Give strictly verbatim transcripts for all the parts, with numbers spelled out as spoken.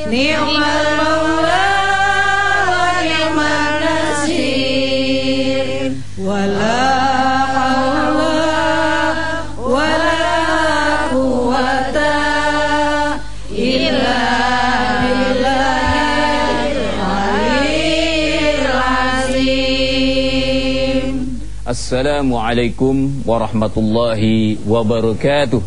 ni'mal maula wa ni'man nasir, wala haula wala quwata illa billahil aliyyil azim. Assalamualaikum warahmatullahi wabarakatuh.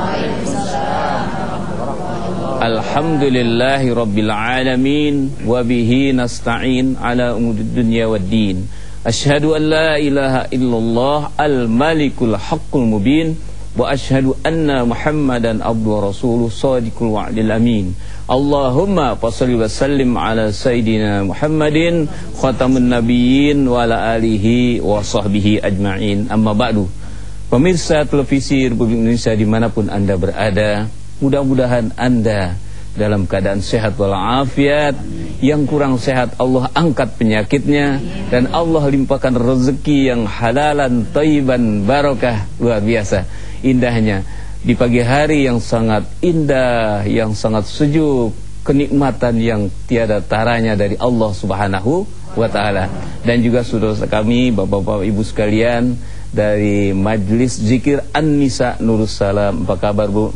Alhamdulillahi rabbil alamin, wa bihi nasta'in ala umudid dunya waddin. Asyhadu an la ilaha illallah al-malikul haqqul mubin, wa asyhadu anna Muhammadan abduhu wa rasuluh shadiqul wa'dil amin. Allahumma fashalli wa sallim ala sayyidina Muhammadin khatamun nabiyyin wa ala alihi wa sahbihi ajma'in. Amma ba'du. Pemirsa televisi Republik Indonesia dimanapun Anda berada, mudah-mudahan Anda dalam keadaan sehat walafiat. Yang kurang sehat Allah angkat penyakitnya, dan Allah limpahkan rezeki yang halalan, thayyiban, barakah. Luar biasa indahnya di pagi hari yang sangat indah, yang sangat sejuk, kenikmatan yang tiada taranya dari Allah Subhanahu wa ta'ala. Dan juga saudara kami, bapak-bapak ibu sekalian dari Majelis Zikir An-Nisa Nurussalam, apa kabar Bu?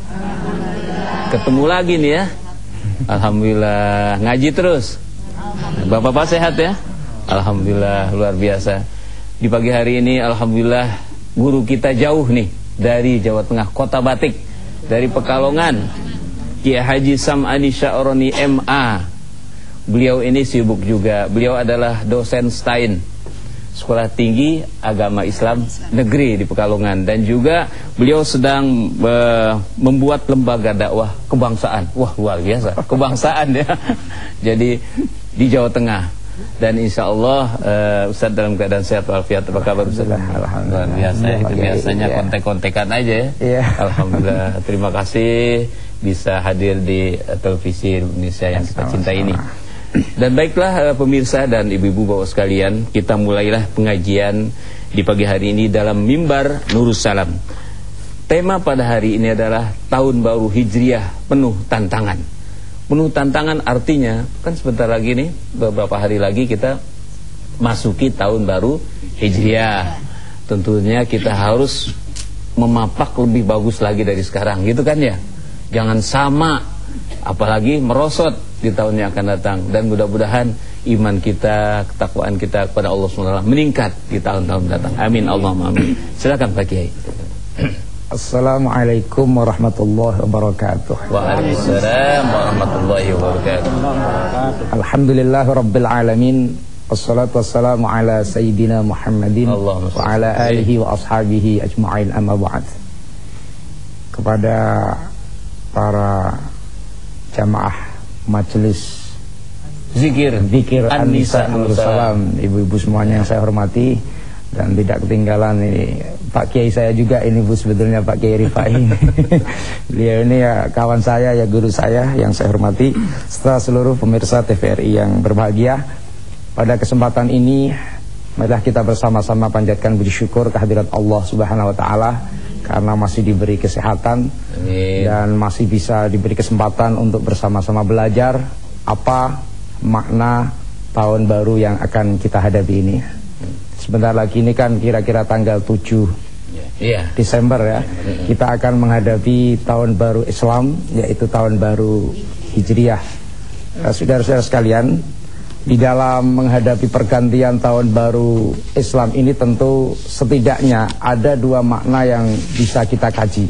Ketemu lagi nih ya. Alhamdulillah. Ngaji terus? Bapak-bapak sehat ya? Alhamdulillah, luar biasa. Di pagi hari ini alhamdulillah guru kita jauh nih dari Jawa Tengah, Kota Batik, dari Pekalongan, Kiai Haji Sam'ani Sya'roni M A. Beliau ini sibuk juga. Beliau adalah dosen Stein, Sekolah Tinggi Agama Islam Negeri di Pekalongan, dan juga beliau sedang uh, membuat lembaga dakwah kebangsaan. Wah, luar biasa, kebangsaan ya. Jadi di Jawa Tengah. Dan insya Allah uh, Ustaz dalam keadaan sehat walafiat. Apa kabar Ustaz? Alhamdulillah, biasa ya. Itu biasanya kontek-kontekan aja ya. Iya. Alhamdulillah. Terima kasih bisa hadir di uh, televisi Indonesia yang kita cintai ini. Dan baiklah uh, pemirsa dan ibu-ibu bapak sekalian, kita mulailah pengajian di pagi hari ini dalam mimbar Nurussalam. Tema pada hari ini adalah Tahun Baru Hijriah Penuh Tantangan. Penuh tantangan artinya kan sebentar lagi nih, beberapa hari lagi kita masuki Tahun Baru Hijriah. Tentunya kita harus memapak lebih bagus lagi dari sekarang, gitu kan ya. Jangan sama, apalagi merosot di tahun yang akan datang. Dan mudah-mudahan iman kita, ketakwaan kita kepada Allah subhanahu wa taala meningkat di tahun-tahun datang. Amin Allahumma amin. Silakan Pak Kiai. Assalamualaikum warahmatullahi wabarakatuh. Waalaikumsalam warahmatullahi wabarakatuh. Alhamdulillahi rabbil alamin, wassalatu wassalamu ala sayyidina Muhammadin wa ala alihi wa ashabihi ajma'in, amma ba'd. Kepada para jamaah Majelis Zikir Zikir An-Nisa Nurussalam, ibu-ibu semuanya yang saya hormati, dan tidak ketinggalan ini Pak Kiai saya juga ini Bu, sebetulnya Pak Kiai Rifai. Beliau ini ya kawan saya, ya guru saya yang saya hormati, serta seluruh pemirsa T V R I yang berbahagia. Pada kesempatan ini marilah kita bersama-sama panjatkan puji syukur kehadirat Allah Subhanahu wa taala karena masih diberi kesehatan. Amin. Dan masih bisa diberi kesempatan untuk bersama-sama belajar apa makna tahun baru yang akan kita hadapi ini. Sebentar lagi ini kan kira-kira tanggal tujuh yeah. Desember ya, kita akan menghadapi tahun baru Islam, yaitu tahun baru Hijriah. Saudara-saudara sekalian, di dalam menghadapi pergantian tahun baru Islam ini tentu setidaknya ada dua makna yang bisa kita kaji.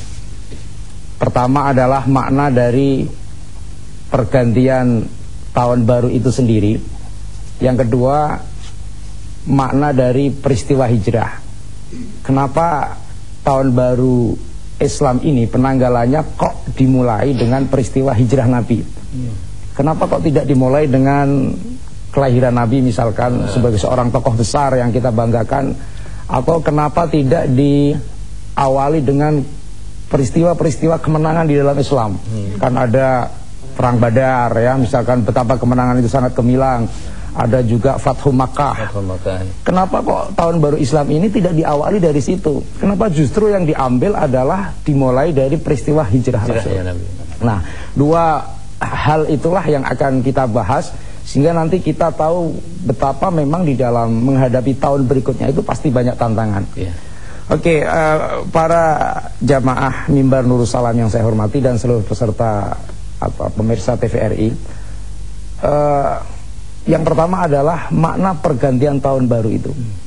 Pertama adalah makna dari pergantian tahun baru itu sendiri. Yang kedua, makna dari peristiwa hijrah. Kenapa tahun baru Islam ini penanggalannya kok dimulai dengan peristiwa hijrah Nabi? Kenapa kok tidak dimulai dengan kelahiran Nabi misalkan sebagai seorang tokoh besar yang kita banggakan? Atau kenapa tidak diawali dengan peristiwa-peristiwa kemenangan di dalam Islam? Kan ada perang Badar ya, misalkan betapa kemenangan itu sangat gemilang. Ada juga Fathu Makkah. Kenapa kok tahun baru Islam ini tidak diawali dari situ? Kenapa justru yang diambil adalah dimulai dari peristiwa hijrah Rasul? Nah, dua hal itulah yang akan kita bahas, sehingga nanti kita tahu betapa memang di dalam menghadapi tahun berikutnya itu pasti banyak tantangan. Yeah. Oke, okay, uh, para jamaah Mimbar Nurul Salam yang saya hormati dan seluruh peserta apa pemirsa T V R I, uh, yang pertama adalah makna pergantian tahun baru itu.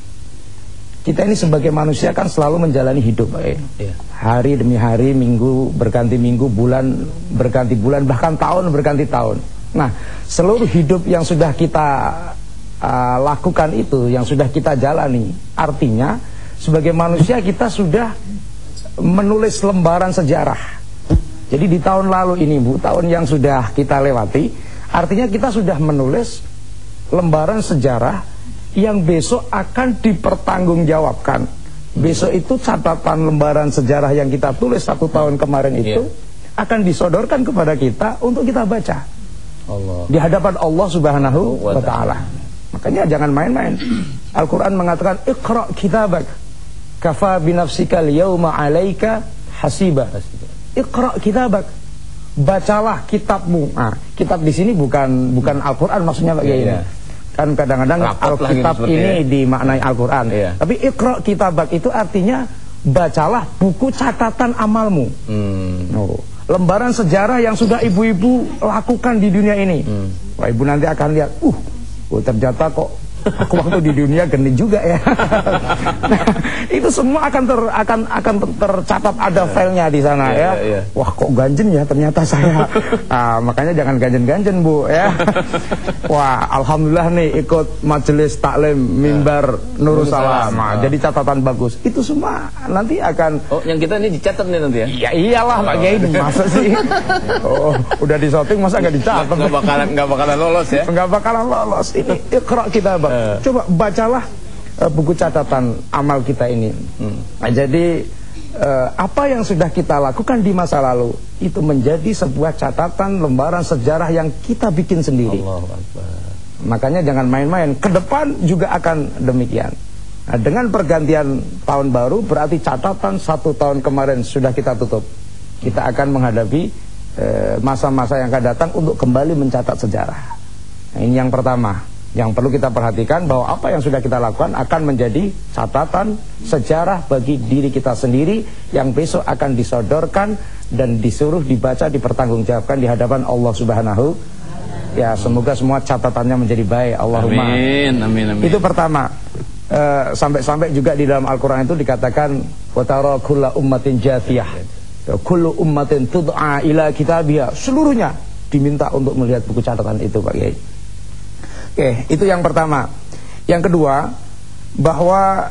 Kita ini sebagai manusia kan selalu menjalani hidup, eh. yeah. hari demi hari, minggu berganti minggu, bulan berganti bulan, bahkan tahun berganti tahun. Nah, seluruh hidup yang sudah kita uh, lakukan itu, yang sudah kita jalani, artinya sebagai manusia kita sudah menulis lembaran sejarah. Jadi di tahun lalu ini, Bu, tahun yang sudah kita lewati, artinya kita sudah menulis lembaran sejarah yang besok akan dipertanggungjawabkan. Besok itu catatan lembaran sejarah yang kita tulis satu tahun kemarin itu yeah. akan disodorkan kepada kita untuk kita baca Allah. Di hadapan Allah Subhanahu wa ta'ala. Makanya jangan main-main. Al-Quran mengatakan Iqra' kitabak kafa binafsikal yawma alaika hasiba. Iqra' kitabak, bacalah kitabmu. Nah, kitab di sini bukan bukan Al-Quran maksudnya Pak Kiai. Yeah, yeah. Kan kadang-kadang Alkitab ini ya. Dimaknai Al-Quran, iya. Tapi Iqra' kitabak itu artinya bacalah buku catatan amalmu. hmm. oh. Lembaran sejarah yang sudah ibu-ibu lakukan di dunia ini. hmm. Wah, ibu nanti akan lihat, uh, oh, ternyata kok aku waktu di dunia geni juga ya. Nah, itu semua akan ter, akan akan tercatat, ada filenya di sana yeah, ya. Yeah, yeah. Wah, kok ganjen ya ternyata saya. Nah, makanya jangan ganjen-ganjen, Bu ya. Wah, alhamdulillah nih ikut majelis taklim Mimbar Nurul Salam. Nah, jadi catatan bagus. Itu semua nanti akan. Oh, yang kita ini dicatat nih nanti ya? Ya iyalah, Pak Kiai, masa sih? Oh, udah di shooting masa nggak dicatat? Nggak bakalan nggak bakalan lolos ya? Nggak bakalan lolos. Ini Iqra' kitabak. Coba bacalah uh, buku catatan amal kita ini. hmm. Nah, jadi uh, apa yang sudah kita lakukan di masa lalu itu menjadi sebuah catatan lembaran sejarah yang kita bikin sendiri. Allahu Akbar. Makanya jangan main-main. Ke depan juga akan demikian. Nah, dengan pergantian tahun baru berarti catatan satu tahun kemarin sudah kita tutup. Kita akan menghadapi masa-masa uh, yang akan datang untuk kembali mencatat sejarah. Nah, ini yang pertama yang perlu kita perhatikan, bahwa apa yang sudah kita lakukan akan menjadi catatan sejarah bagi diri kita sendiri yang besok akan disodorkan dan disuruh dibaca, dipertanggungjawabkan di hadapan Allah Subhanahu. Ya, semoga semua catatannya menjadi baik. Allahumma amin, amin, amin. Itu pertama. Sampai-sampai uh, juga di dalam Al-Quran itu dikatakan wa tara kullu ummatin jathiyah, kullu ummatin tud'a ila kitabiha. Seluruhnya diminta untuk melihat buku catatan itu, Pak Kiai. Oke, itu yang pertama. Yang kedua, bahwa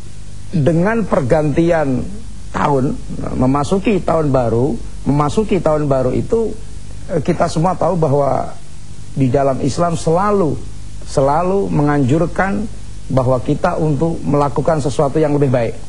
dengan pergantian tahun, memasuki tahun baru, memasuki tahun baru itu kita semua tahu bahwa di dalam Islam selalu selalu menganjurkan bahwa kita untuk melakukan sesuatu yang lebih baik.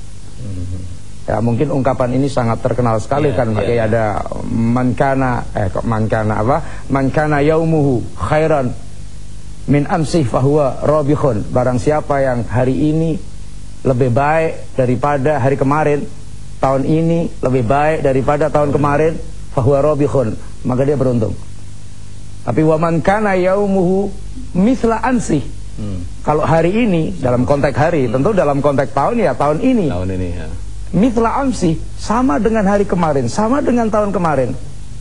Ya, mungkin ungkapan ini sangat terkenal sekali, yeah, kan, Pak Kiai, yeah. Ada man kana eh kok man kana apa? Man kana yaumuhu khairan min amsih fahuwa rabihun. Barang siapa yang hari ini lebih baik daripada hari kemarin, tahun ini lebih baik daripada tahun kemarin, fahuwa rabihun, maka dia beruntung. Tapi wa man kana yaumuhu mithla amsih, hmm. kalau hari ini dalam konteks hari, hmm. tentu dalam konteks tahun ya tahun ini. Tahun ini ya. Mithla amsih, sama dengan hari kemarin, sama dengan tahun kemarin,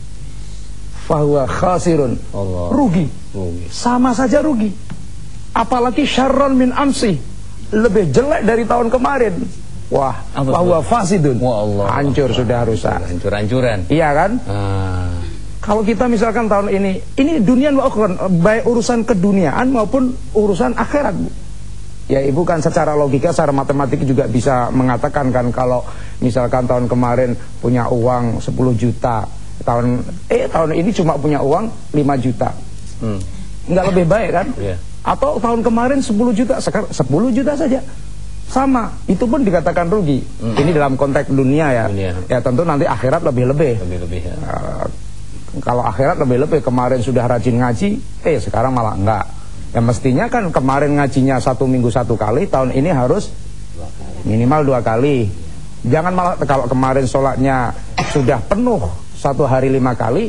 fahuwa khasirun, Allah. Rugi. rugi Sama saja rugi. Apalagi syarron min amsi, lebih jelek dari tahun kemarin. Wah, fahuwa fasidun. Wah, Allah. Hancur, sudah rusak. Hancur-hancuran. Iya kan? ah. Kalau kita misalkan tahun ini, ini dunia wa ukhron, baik urusan keduniaan maupun urusan akhirat, Bu. Ya, Ibu kan secara logika, secara matematik juga bisa mengatakan kan, kalau misalkan tahun kemarin punya uang sepuluh juta, tahun eh tahun ini cuma punya uang lima juta. Hmm. Nggak lebih baik kan? Yeah. Atau tahun kemarin sepuluh juta, sekarang sepuluh juta saja. Sama, itu pun dikatakan rugi. Hmm. Ini dalam konteks dunia ya. Dunia. Ya tentu nanti akhirat lebih-lebih. Lebih-lebih ya. Uh, kalau akhirat lebih-lebih, kemarin sudah rajin ngaji, eh sekarang malah enggak. Ya mestinya kan kemarin ngajinya satu minggu satu kali, tahun ini harus minimal dua kali. Jangan malah kalau kemarin sholatnya sudah penuh satu hari lima kali,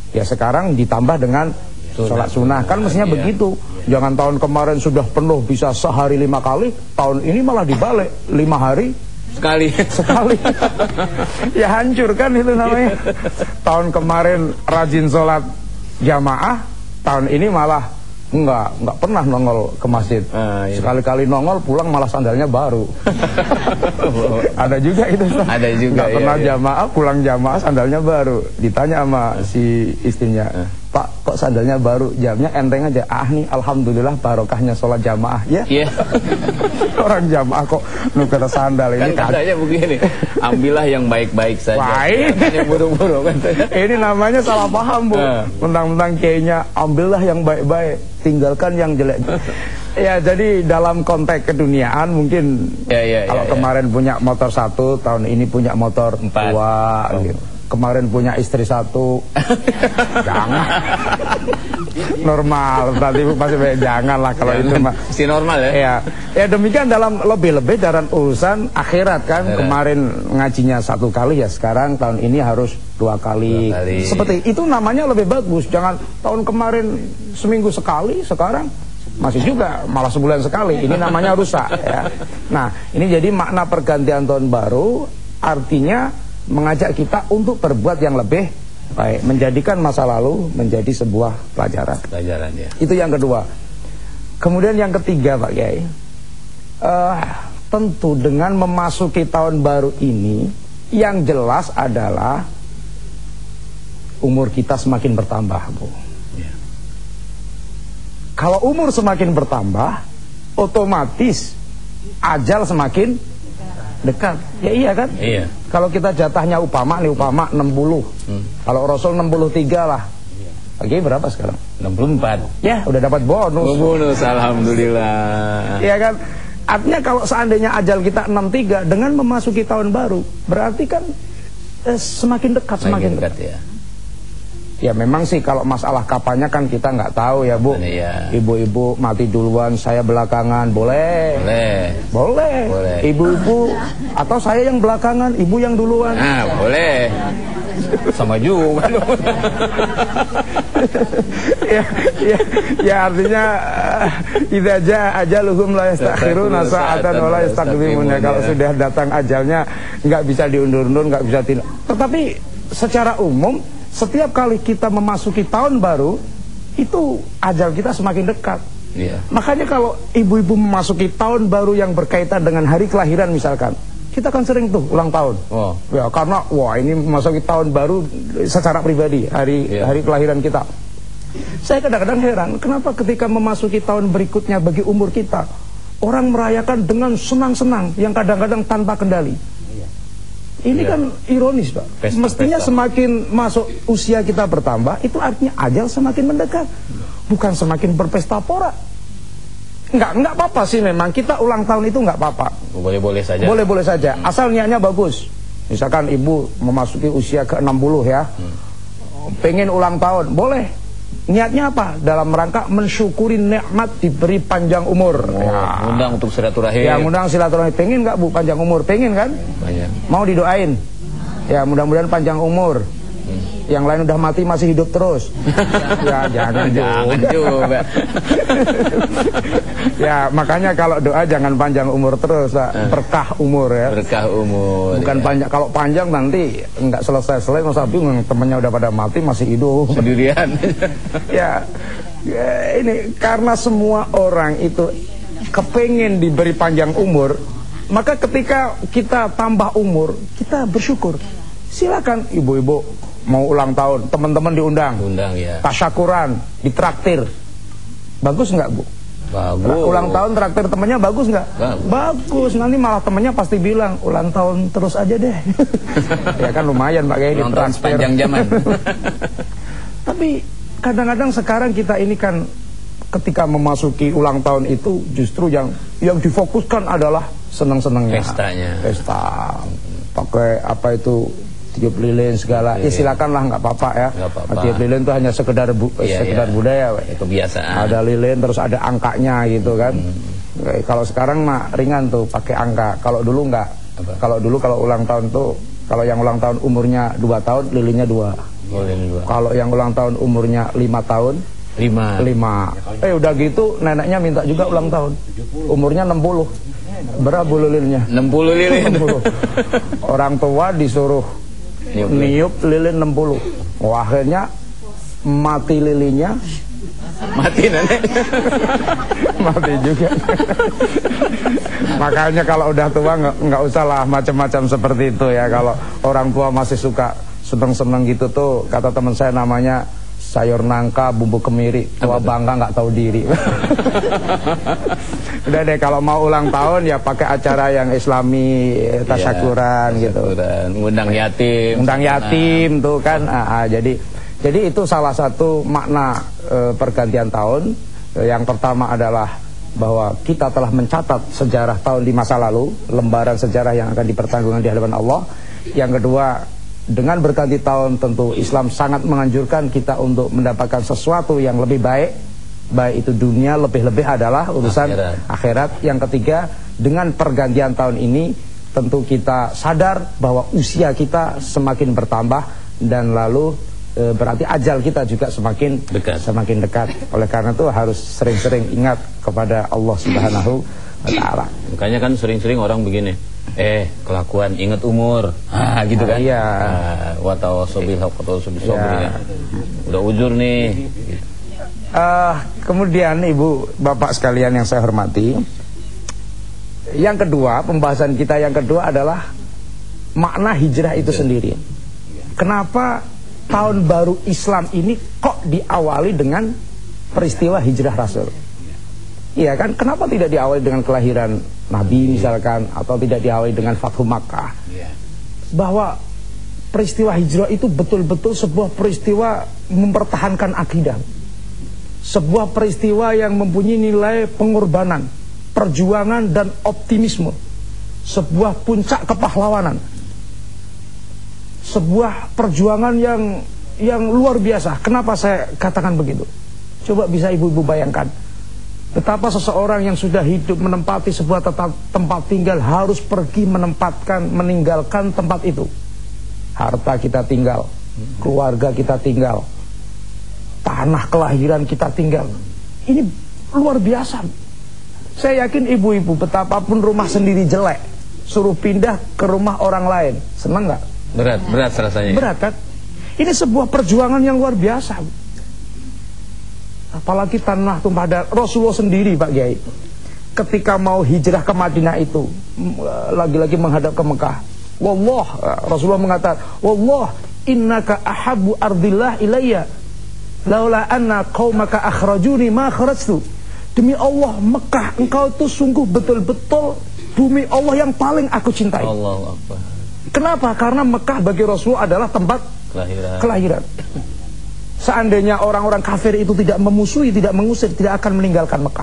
Ya sekarang ditambah dengan sholat sunnah. Kan mestinya iya. begitu. Jangan tahun kemarin sudah penuh bisa sehari lima kali, tahun ini malah dibalik lima hari sekali. Sekali. Ya hancur kan itu namanya. Tahun kemarin rajin sholat jamaah, tahun ini malah enggak, enggak pernah nongol ke masjid. Ah, iya. Sekali-kali nongol pulang malah sandalnya baru. Ada juga itu. Ada juga. Enggak iya, pernah iya. jamaah, pulang jamaah sandalnya baru. Ditanya sama si istrinya, ah. Pak, kok sandalnya baru? Jamnya enteng aja. Ah nih, alhamdulillah barokahnya sholat jamaah. Ya. Yeah. Orang jamaah kok nuker sandal ini. Kan katanya begini, ambillah yang baik-baik saja. Baik. Yang buruk-buruk kan. Ini namanya salah paham, Bu. Mentang-mentang kayaknya ambillah yang baik-baik, tinggalkan yang jelek. Ya, jadi dalam konteks keduniaan mungkin ya, ya, kalau ya, kemarin ya. punya motor satu, tahun ini punya motor empat. dua oh. gitu. Kemarin punya istri satu. Jangan. Normal, berarti pasti jangan lah kalau itu mah. Si normal ya. Ya. Ya demikian dalam lebih-lebih dalam urusan akhirat kan. Akhirat. Kemarin ngajinya satu kali ya, sekarang tahun ini harus dua kali. dua kali. Seperti itu namanya lebih bagus. Jangan tahun kemarin seminggu sekali, sekarang masih juga malah sebulan sekali. Ini namanya rusak ya. Nah, ini jadi makna pergantian tahun baru artinya mengajak kita untuk berbuat yang lebih baik, menjadikan masa lalu menjadi sebuah pelajaran. Pelajaran ya. Itu yang kedua. Kemudian yang ketiga, Pak Kiai, uh, tentu dengan memasuki tahun baru ini, yang jelas adalah umur kita semakin bertambah, Bu. Ya. Kalau umur semakin bertambah, otomatis ajal semakin dekat. Ya iya kan? Iya. Kalau kita jatahnya upama nih, upama enam puluh. Hmm. Kalau Rasul enam puluh tiga lah. Oke, berapa sekarang? enam puluh empat. Ya, udah dapat bonus. Oh, bonus, alhamdulillah. Iya kan? Artinya kalau seandainya ajal kita enam puluh tiga dengan memasuki tahun baru, berarti kan eh, semakin dekat, semakin, semakin dekat, dekat ya. Ya memang sih kalau masalah kapannya kan kita nggak tahu ya, Bu. Ibu-ibu ya. Mati duluan, saya belakangan, boleh. Boleh. Boleh. Boleh. Ibu-ibu atau saya yang belakangan, ibu yang duluan. Nah, boleh. Sama juga. ya, ya, ya artinya idza jaa ajaluhum la yastakhiruna sa'atan wa la yastaqdimun. Kalau sudah datang ajalnya nggak bisa diundur-undur, nggak bisa tidak. Tetapi secara umum setiap kali kita memasuki tahun baru, itu ajal kita semakin dekat. Yeah. Makanya kalau ibu-ibu memasuki tahun baru yang berkaitan dengan hari kelahiran misalkan, kita kan sering tuh ulang tahun. Oh. Ya, karena wah ini memasuki tahun baru secara pribadi, hari yeah. hari kelahiran kita. Saya kadang-kadang heran, kenapa ketika memasuki tahun berikutnya bagi umur kita, orang merayakan dengan senang-senang yang kadang-kadang tanpa kendali. Ini ya. Kan ironis, Pak. Pesta, Mestinya pesta. Semakin masuk usia kita bertambah, itu artinya ajal semakin mendekat, bukan semakin berpesta pora. Enggak, enggak apa-apa sih memang kita ulang tahun itu enggak apa-apa. Boleh-boleh saja. Boleh-boleh saja, hmm. asal niatnya bagus. Misalkan ibu memasuki usia ke enam puluh ya, hmm. pengen ulang tahun, boleh. Niatnya apa? Dalam rangka mensyukuri nikmat diberi panjang umur. Oh, ya. Ngundang untuk silaturahim. Ya, ngundang silaturahim. Pengen nggak, Bu, panjang umur? Pengen kan? Banyak. Mau didoain? Ya, mudah-mudahan panjang umur. Hmm. Yang lain udah mati masih hidup terus. Ya, jangan jangan juga. Ya, makanya kalau doa jangan panjang umur terus, Pak. Berkah umur ya. Berkah umur. Bukan ya. Panjang. Kalau panjang nanti nggak selesai-selesai, masa bingung temennya udah pada mati masih hidup sendirian. ya, ya, ini karena semua orang itu kepengen diberi panjang umur, maka ketika kita tambah umur, kita bersyukur. Silakan ibu-ibu mau ulang tahun, teman-teman diundang, undang ya. Tasyakuran, ditraktir, bagus nggak, Bu? Bagus. Ulang tahun traktir temennya bagus nggak? Bagus. Bagus. Nanti malah temennya pasti bilang ulang tahun terus aja deh. Ya kan lumayan Pak Kiai ditraktir sepanjang zaman. Tapi kadang-kadang sekarang kita ini kan ketika memasuki ulang tahun itu justru yang yang difokuskan adalah senang-senangnya. Pestanya. Pesta. Pakai apa itu? Tiup lilin segala, ya silakan lah, nggak apa-apa ya. Tiup lilin itu hanya sekedar bu iya, sekedar iya. budaya, we. Kebiasaan. Ada lilin terus ada angkanya gitu kan. Hmm. Kalau sekarang mah ringan tuh pakai angka. Kalau dulu nggak. Kalau dulu kalau ulang tahun tuh, kalau yang ulang tahun umurnya dua tahun, lilinnya dua. Kalau yang ulang tahun umurnya lima tahun, lima. lima. Eh udah gitu neneknya minta juga ulang tahun. Umurnya enam puluh. Berapa lilinnya? enam puluh lilin. enam puluh. Orang tua disuruh niup, niup lilin enam puluh. Wah, akhirnya mati lilinnya. Mati nenek. Mati juga. Makanya kalau udah tua nggak nggak usah lah macam-macam seperti itu ya. Kalau orang tua masih suka seneng-seneng gitu tuh, kata teman saya namanya sayur nangka bumbu kemiri, tua bangka nggak tahu diri. Udah deh, kalau mau ulang tahun ya pakai acara yang islami, tasyakuran ya, gitu. Undang yatim. Undang yatim tuh kan. Ah, ah, jadi jadi itu salah satu makna e, pergantian tahun. E, yang pertama adalah bahwa kita telah mencatat sejarah tahun di masa lalu, lembaran sejarah yang akan dipertanggungkan di hadapan Allah. Yang kedua, dengan berganti tahun tentu Islam sangat menganjurkan kita untuk mendapatkan sesuatu yang lebih baik, baik itu dunia, lebih-lebih adalah urusan akhirat. akhirat. Yang ketiga, dengan pergantian tahun ini tentu kita sadar bahwa usia kita semakin bertambah dan lalu e, berarti ajal kita juga semakin dekat. semakin dekat. Oleh karena itu harus sering-sering ingat kepada Allah Subhanahu wa taala. Makanya kan sering-sering orang begini, eh kelakuan ingat umur, ah gitu kan? Iya. Watawasobil haq watawasobil sabr ya. Udah ujur nih. Uh, kemudian ibu bapak sekalian yang saya hormati, yang kedua pembahasan kita yang kedua adalah makna hijrah itu sendiri. Kenapa tahun baru Islam ini kok diawali dengan peristiwa hijrah Rasul? Iya kan, kenapa tidak diawali dengan kelahiran Nabi misalkan, atau tidak diawali dengan Fathu Makkah? Bahwa peristiwa hijrah itu betul-betul sebuah peristiwa mempertahankan akidah, sebuah peristiwa yang mempunyai nilai pengorbanan, perjuangan dan optimisme, sebuah puncak kepahlawanan, sebuah perjuangan yang yang luar biasa. Kenapa saya katakan begitu? Coba bisa ibu-ibu bayangkan betapa seseorang yang sudah hidup menempati sebuah tempat tinggal harus pergi menempatkan, meninggalkan tempat itu. Harta kita tinggal, keluarga kita tinggal, tanah kelahiran kita tinggal. Ini luar biasa. Saya yakin ibu-ibu betapapun rumah sendiri jelek, suruh pindah ke rumah orang lain, senang nggak? Berat, berat rasanya. Berat kan? Ini sebuah perjuangan yang luar biasa. Apalagi tanah tumpah darah. Rasulullah sendiri Pak Kiai, ketika mau hijrah ke Madinah itu, lagi-lagi menghadap ke Mekah, wallah, Rasulullah mengatakan, wallah innaka ahabbu ardillah ilayya laula anna qaumaka akhrajuni ma kharajtu. Demi Allah, Mekah engkau itu sungguh betul-betul bumi Allah yang paling aku cintai. Allahu Akbar. Kenapa? Karena Mekah bagi Rasulullah adalah tempat kelahiran. kelahiran. Seandainya orang-orang kafir itu tidak memusuhi, tidak mengusir, tidak akan meninggalkan Mekah.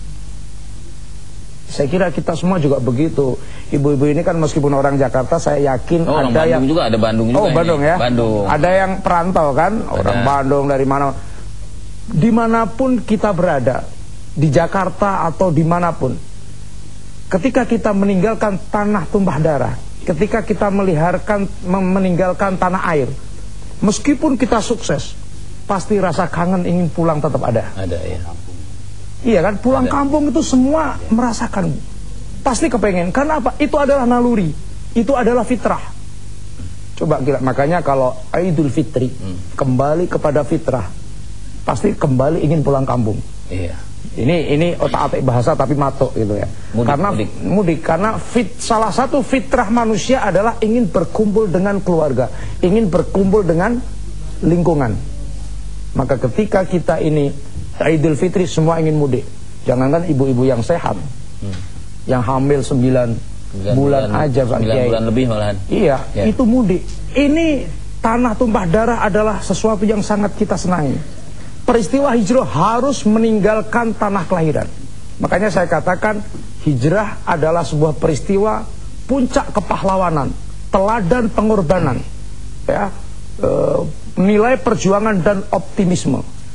Saya kira kita semua juga begitu. Ibu-ibu ini kan meskipun orang Jakarta, saya yakin oh, ada yang juga ada Bandung juga. Oh, Bandung ini. ya. Bandung. Ada yang perantau kan, ada. Orang Bandung dari mana. Dimanapun kita berada, di Jakarta atau dimanapun, ketika kita meninggalkan tanah tumpah darah, ketika kita meliharkan, meninggalkan tanah air, meskipun kita sukses, pasti rasa kangen ingin pulang tetap ada. Ada ya. Iya kan, pulang ada. Kampung itu semua merasakan, pasti kepengen. Karena apa? Itu adalah naluri, itu adalah fitrah. Coba kira, makanya kalau Idul Fitri hmm. kembali kepada fitrah, pasti kembali ingin pulang kampung. Iya. Ini ini otak-atik bahasa tapi matok gitu ya. Mudik, karena mudik, mudik karena fit, salah satu fitrah manusia adalah ingin berkumpul dengan keluarga, ingin berkumpul dengan lingkungan. Maka ketika kita ini Idul Fitri semua ingin mudik. Jangankan ibu-ibu yang sehat, hmm. yang hamil sembilan bulan, bulan aja Pak Kiai. sembilan bulan lebih malahan. Iya, ya. Itu mudik. Ini tanah tumpah darah adalah sesuatu yang sangat kita senangi. Peristiwa hijrah harus meninggalkan tanah kelahiran. Makanya saya katakan hijrah adalah sebuah peristiwa puncak kepahlawanan, teladan pengorbanan, ya, e, nilai perjuangan dan optimisme.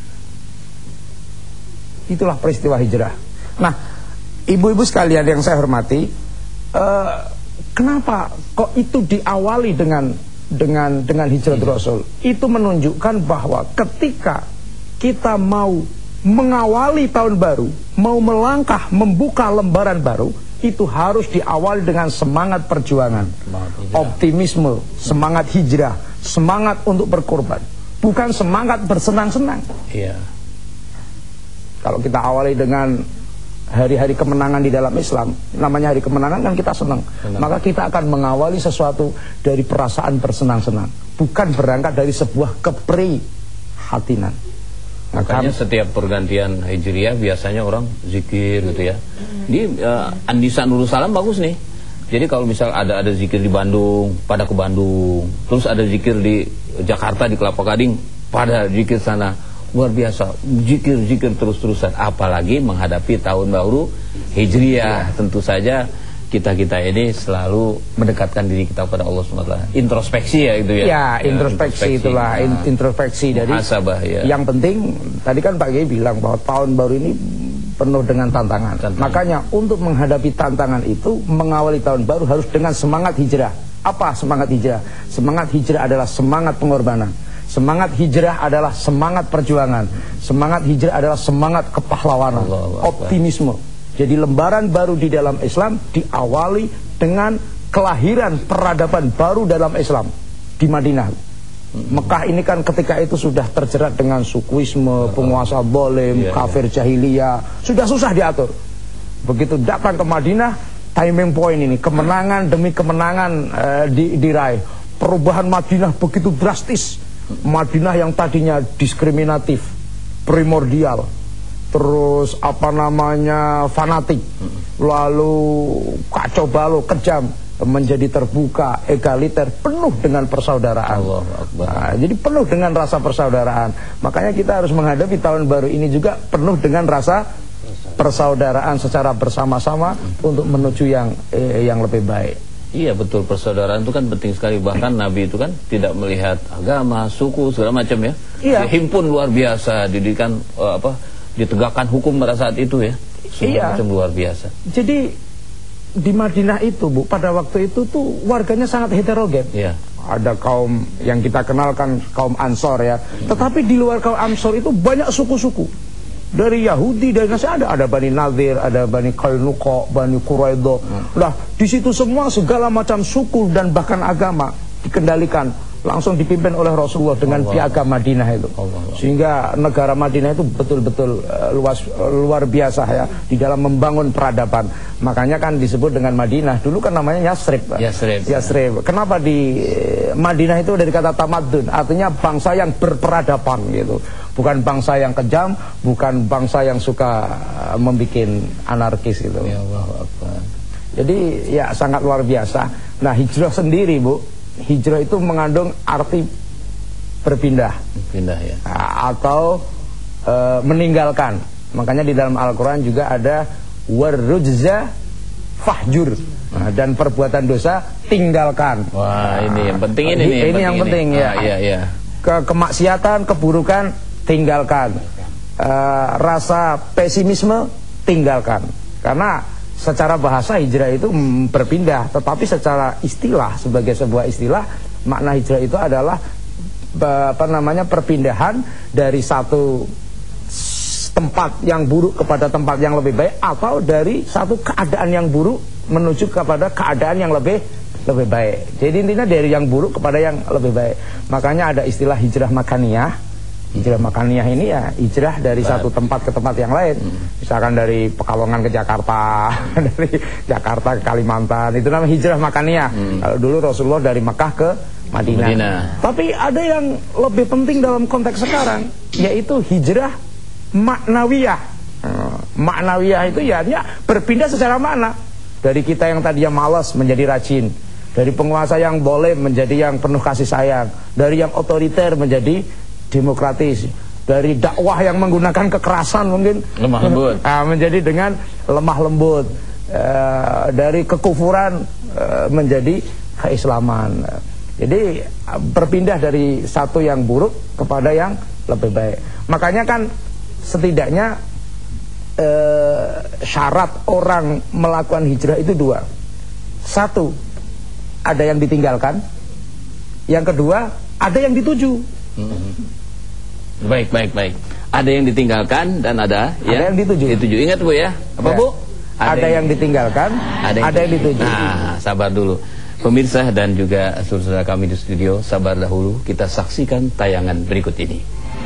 Itulah peristiwa hijrah. Nah, ibu-ibu sekalian yang saya hormati, e, kenapa kok itu diawali dengan dengan dengan hijrah Iya. Rasul. Itu menunjukkan bahwa ketika kita mau mengawali tahun baru, mau melangkah membuka lembaran baru, itu harus diawali dengan semangat perjuangan, optimisme, semangat hijrah, semangat untuk berkorban, bukan semangat bersenang-senang. Iya. Kalau kita awali dengan hari-hari kemenangan di dalam Islam, namanya hari kemenangan kan kita senang, Senang. maka kita akan mengawali sesuatu dari perasaan bersenang-senang, bukan berangkat dari sebuah keprihatinan. Makanya setiap pergantian Hijriah biasanya orang zikir gitu ya. Di uh, Andisa Nurul Salam bagus nih. Jadi kalau misal ada ada zikir di Bandung, pada ke Bandung. Terus ada zikir di Jakarta di Kelapa Gading, pada zikir sana. Luar biasa, zikir-zikir terus-terusan. Apalagi menghadapi tahun baru Hijriah, tentu saja kita-kita ini selalu mendekatkan diri kita kepada Allah subhanahu wa taala. Introspeksi ya itu ya. Ya, introspeksi, ya, itulah nah, introspeksi dari muhasabah, ya. Yang penting tadi kan Pak Kiai bilang bahwa tahun baru ini penuh dengan tantangan. tantangan. Makanya untuk menghadapi tantangan itu, mengawali tahun baru harus dengan semangat hijrah. Apa semangat hijrah? Semangat hijrah adalah semangat pengorbanan. Semangat hijrah adalah semangat perjuangan. Semangat hijrah adalah semangat kepahlawanan, Allah, optimisme. Jadi lembaran baru di dalam Islam diawali dengan kelahiran peradaban baru dalam Islam di Madinah. Mekah ini kan ketika itu sudah terjerat dengan sukuisme, penguasa zalim, kafir jahiliyah, sudah susah diatur. Begitu datang ke Madinah, timing point ini, kemenangan demi kemenangan uh, di, diraih. Perubahan Madinah begitu drastis. Madinah yang tadinya diskriminatif, primordial, terus apa namanya fanatik, lalu kacau balau, kejam, menjadi terbuka, egaliter, penuh dengan persaudaraan. Nah, jadi penuh dengan rasa persaudaraan. Makanya kita harus menghadapi tahun baru ini juga penuh dengan rasa persaudaraan secara bersama-sama untuk menuju yang eh, yang lebih baik. Iya betul, persaudaraan itu kan penting sekali. Bahkan Nabi itu kan tidak melihat agama, suku, segala macam ya. Iya. Himpun luar biasa, didikan uh, apa, ditegakkan hukum pada saat itu ya. Semua iya. Macam luar biasa. Jadi di Madinah itu Bu, pada waktu itu tuh warganya sangat heterogen. Iya. Ada kaum yang kita kenalkan kaum Ansor ya. Hmm. Tetapi di luar kaum Ansor itu banyak suku-suku. Dari Yahudi, dari Nasrani ada, ada Bani Nadir, ada Bani Qainuqa, Bani Quraidah. Hmm. Nah, di situ semua segala macam suku dan bahkan agama dikendalikan, langsung dipimpin oleh Rasulullah dengan piagam Madinah itu. Allah. Sehingga negara Madinah itu betul-betul uh, luas uh, luar biasa ya di dalam membangun peradaban. Makanya kan disebut dengan Madinah. Dulu kan namanya Yasrib. Yasrib. Yasrib. Kenapa di uh, Madinah itu dari kata tamadun, artinya bangsa yang berperadaban gitu. Bukan bangsa yang kejam, bukan bangsa yang suka uh, membuat anarkis gitu. Ya Allah. Jadi ya sangat luar biasa. Nah, hijrah sendiri Bu, hijrah itu mengandung arti berpindah, pindah ya, atau uh, meninggalkan. Makanya di dalam Al-Quran juga ada warrujza fahjur. Nah, dan perbuatan dosa tinggalkan. Wah, ini yang penting ini. Ini, nih, ini yang penting, penting ya. Ah, iya, iya. Ke kemaksiatan, keburukan tinggalkan. Uh, rasa pesimisme tinggalkan. Karena secara bahasa hijrah itu mm, berpindah, tetapi secara istilah, sebagai sebuah istilah, makna hijrah itu adalah apa namanya perpindahan dari satu tempat yang buruk kepada tempat yang lebih baik, atau dari satu keadaan yang buruk menuju kepada keadaan yang lebih lebih baik. Jadi intinya dari yang buruk kepada yang lebih baik. Makanya ada istilah hijrah makaniyah. Hijrah makaniyah ini ya hijrah dari Baik. satu tempat ke tempat yang lain. hmm. Misalkan dari Pekalongan ke Jakarta, dari Jakarta ke Kalimantan, itu namanya hijrah makaniyah. hmm. Kalau dulu Rasulullah dari Mekah ke Madinah. Madinah. Tapi ada yang lebih penting dalam konteks sekarang, yaitu hijrah maknawiyah. hmm. Maknawiyah itu ya berpindah secara makna. Dari kita yang tadinya malas menjadi rajin, dari penguasa yang boleh menjadi yang penuh kasih sayang, dari yang otoriter menjadi demokratis, dari dakwah yang menggunakan kekerasan mungkin lemah lembut, uh, menjadi dengan lemah lembut, uh, dari kekufuran uh, menjadi keislaman. Jadi uh, berpindah dari satu yang buruk kepada yang lebih baik. Makanya kan setidaknya uh, syarat orang melakukan hijrah itu dua. Satu, ada yang ditinggalkan. Yang kedua, ada yang dituju. Hmm. Baik, baik, baik. Ada yang ditinggalkan dan ada, ada ya, yang dituju. dituju. Ingat Bu ya. Apa ya. Bu? Ada, ada yang, yang ditinggalkan, ada yang, ada yang dituju. Nah, sabar dulu. Pemirsa dan juga saudara kami di studio, sabar dahulu. Kita saksikan tayangan berikut ini.